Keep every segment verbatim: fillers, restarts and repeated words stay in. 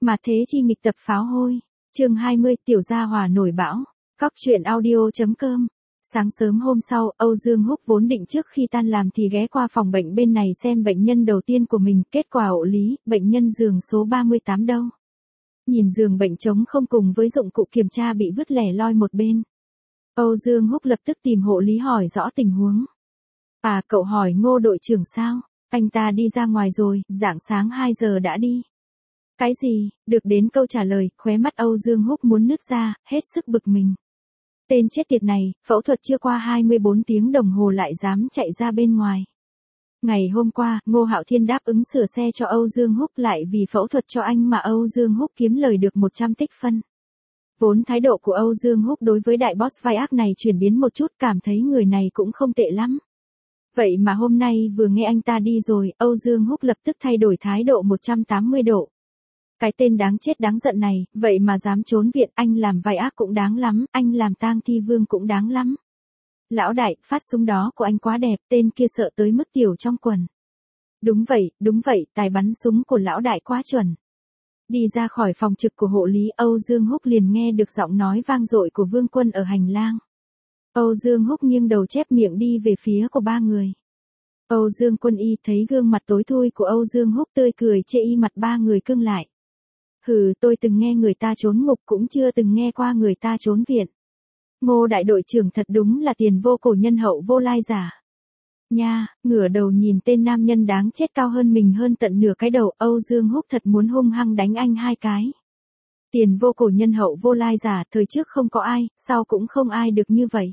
Mà thế chi nghịch tập pháo hôi. Chương hai mươi, tiểu gia hòa nổi bão. Cóc truyện audio.com. Sáng sớm hôm sau, Âu Dương Húc vốn định trước khi tan làm thì ghé qua phòng bệnh bên này xem bệnh nhân đầu tiên của mình, kết quả ổ lý, bệnh nhân giường số ba mươi tám đâu. Nhìn giường bệnh trống không cùng với dụng cụ kiểm tra bị vứt lẻ loi một bên. Âu Dương Húc lập tức tìm hộ lý hỏi rõ tình huống. À, cậu hỏi Ngô đội trưởng sao? Anh ta đi ra ngoài rồi, rạng sáng hai giờ đã đi. Cái gì? Được đến câu trả lời, khóe mắt Âu Dương Húc muốn nứt ra, hết sức bực mình. Tên chết tiệt này, phẫu thuật chưa qua hai mươi bốn tiếng đồng hồ lại dám chạy ra bên ngoài. Ngày hôm qua, Ngô Hạo Thiên đáp ứng sửa xe cho Âu Dương Húc lại vì phẫu thuật cho anh mà Âu Dương Húc kiếm lời được một trăm tích phân. Vốn thái độ của Âu Dương Húc đối với đại boss vai ác này chuyển biến một chút, cảm thấy người này cũng không tệ lắm. Vậy mà hôm nay vừa nghe anh ta đi rồi, Âu Dương Húc lập tức thay đổi thái độ một trăm tám mươi độ. Cái tên đáng chết đáng giận này, vậy mà dám trốn viện, anh làm vai ác cũng đáng lắm, anh làm tang thi vương cũng đáng lắm. Lão đại, phát súng đó của anh quá đẹp, tên kia sợ tới mức tiểu trong quần. Đúng vậy, đúng vậy, tài bắn súng của lão đại quá chuẩn. Đi ra khỏi phòng trực của hộ lý, Âu Dương Húc liền nghe được giọng nói vang dội của Vương Quân ở hành lang. Âu Dương Húc nghiêng đầu chép miệng đi về phía của ba người. Âu Dương Quân y thấy gương mặt tối thui của Âu Dương Húc tươi cười chê y mặt ba người cưng lại. Hừ, tôi từng nghe người ta trốn ngục cũng chưa từng nghe qua người ta trốn viện. Ngô đại đội trưởng thật đúng là tiền vô cổ nhân hậu vô lai giả. Nha, ngửa đầu nhìn tên nam nhân đáng chết cao hơn mình hơn tận nửa cái đầu, Âu Dương Húc thật muốn hung hăng đánh anh hai cái. Tiền vô cổ nhân hậu vô lai giả, thời trước không có ai, sau cũng không ai được như vậy.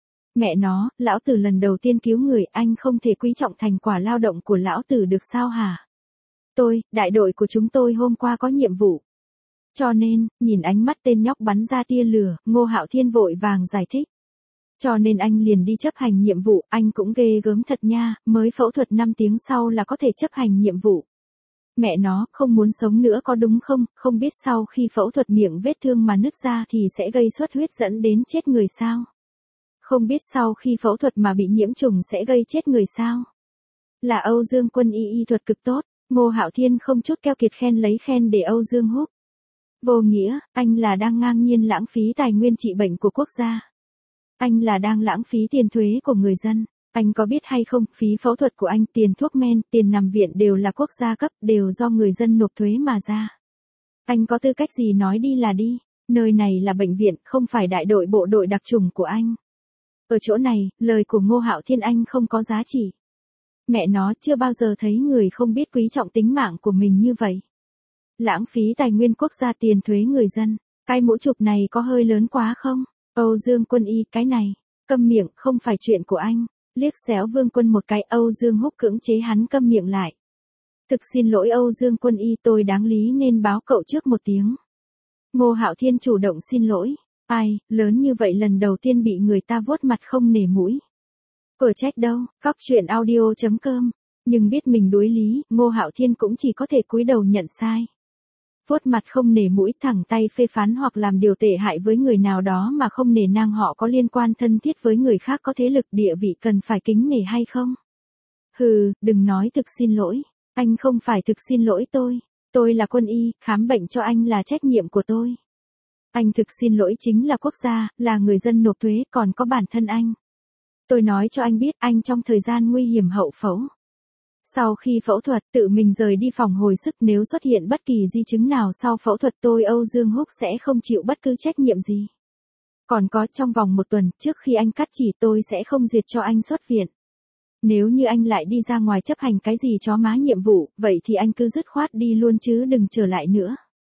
Mẹ nó, lão tử lần đầu tiên cứu người, anh không thể quý trọng thành quả lao động của lão tử được sao hả? Tôi, đại đội của chúng tôi hôm qua có nhiệm vụ. Cho nên, nhìn ánh mắt tên nhóc bắn ra tia lửa, Ngô Hạo Thiên vội vàng giải thích. Cho nên anh liền đi chấp hành nhiệm vụ, anh cũng ghê gớm thật nha, mới phẫu thuật năm tiếng sau là có thể chấp hành nhiệm vụ. Mẹ nó, không muốn sống nữa có đúng không, không biết sau khi phẫu thuật miệng vết thương mà nứt ra thì sẽ gây xuất huyết dẫn đến chết người sao? Không biết sau khi phẫu thuật mà bị nhiễm trùng sẽ gây chết người sao? Là Âu Dương Quân y y thuật cực tốt, Ngô Hạo Thiên không chút keo kiệt khen lấy khen để Âu Dương Húc. Vô nghĩa, anh là đang ngang nhiên lãng phí tài nguyên trị bệnh của quốc gia. Anh là đang lãng phí tiền thuế của người dân. Anh có biết hay không, phí phẫu thuật của anh, tiền thuốc men, tiền nằm viện đều là quốc gia cấp, đều do người dân nộp thuế mà ra. Anh có tư cách gì nói đi là đi, nơi này là bệnh viện, không phải đại đội bộ đội đặc chủng của anh. Ở chỗ này, lời của Ngô Hạo Thiên anh không có giá trị. Mẹ nó chưa bao giờ thấy người không biết quý trọng tính mạng của mình như vậy. Lãng phí tài nguyên quốc gia tiền thuế người dân, cái mũ chụp này có hơi lớn quá không? Âu Dương Quân y, cái này, câm miệng, không phải chuyện của anh. Liếc xéo Vương Quân một cái, Âu Dương Húc cưỡng chế hắn câm miệng lại. Thực xin lỗi Âu Dương Quân y, tôi đáng lý nên báo cậu trước một tiếng. Ngô Hạo Thiên chủ động xin lỗi. Ai, lớn như vậy lần đầu tiên bị người ta vuốt mặt không nể mũi. Ở trách đâu, cóc truyện audio.com. Nhưng biết mình đối lý, Ngô Hạo Thiên cũng chỉ có thể cúi đầu nhận sai. Vuốt mặt không nể mũi, thẳng tay phê phán hoặc làm điều tệ hại với người nào đó mà không nể nang họ có liên quan thân thiết với người khác có thế lực địa vị cần phải kính nể hay không? Hừ, đừng nói thực xin lỗi, anh không phải thực xin lỗi tôi, tôi là quân y, khám bệnh cho anh là trách nhiệm của tôi. Anh thực xin lỗi chính là quốc gia, là người dân nộp thuế, còn có bản thân anh. Tôi nói cho anh biết, anh trong thời gian nguy hiểm hậu phẫu. Sau khi phẫu thuật, tự mình rời đi phòng hồi sức, nếu xuất hiện bất kỳ di chứng nào sau phẫu thuật tôi Âu Dương Húc sẽ không chịu bất cứ trách nhiệm gì. Còn có, trong vòng một tuần, trước khi anh cắt chỉ tôi sẽ không duyệt cho anh xuất viện. Nếu như anh lại đi ra ngoài chấp hành cái gì chó má nhiệm vụ, vậy thì anh cứ dứt khoát đi luôn chứ đừng trở lại nữa.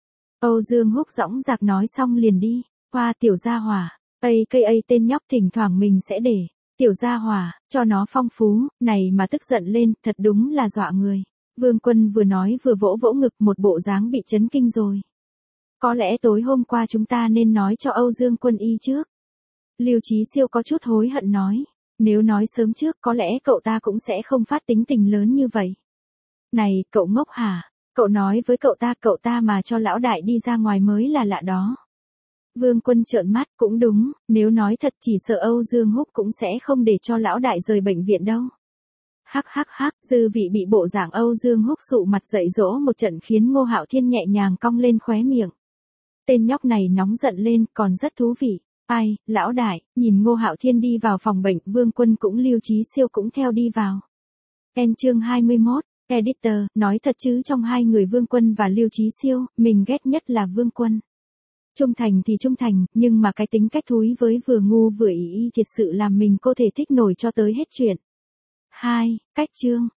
Âu Dương Húc dõng dạc nói xong liền đi, qua tiểu gia hòa, a ca a tên nhóc thỉnh thoảng mình sẽ để. Tiểu gia hòa, cho nó phong phú, này mà tức giận lên, thật đúng là dọa người. Vương Quân vừa nói vừa vỗ vỗ ngực, một bộ dáng bị chấn kinh rồi. Có lẽ tối hôm qua chúng ta nên nói cho Âu Dương Quân y trước. Lưu Chí Siêu có chút hối hận nói, nếu nói sớm trước có lẽ cậu ta cũng sẽ không phát tính tình lớn như vậy. Này, cậu ngốc hả? Cậu nói với cậu ta, cậu ta mà cho lão đại đi ra ngoài mới là lạ đó. Vương Quân trợn mắt, cũng đúng, nếu nói thật chỉ sợ Âu Dương Húc cũng sẽ không để cho lão đại rời bệnh viện đâu. Hắc hắc hắc, dư vị bị bộ dạng Âu Dương Húc sụ mặt dạy dỗ một trận khiến Ngô Hạo Thiên nhẹ nhàng cong lên khóe miệng. Tên nhóc này nóng giận lên, còn rất thú vị. Ai, lão đại, nhìn Ngô Hạo Thiên đi vào phòng bệnh, Vương Quân cũng Lưu Chí Siêu cũng theo đi vào. En chương hai mươi mốt, Editor, nói thật chứ trong hai người Vương Quân và Lưu Chí Siêu, mình ghét nhất là Vương Quân. Trung thành thì trung thành, nhưng mà cái tính cách thúi với vừa ngu vừa ý y thiệt sự làm mình có thể thích nổi cho tới hết chuyện. hai. Cách chương.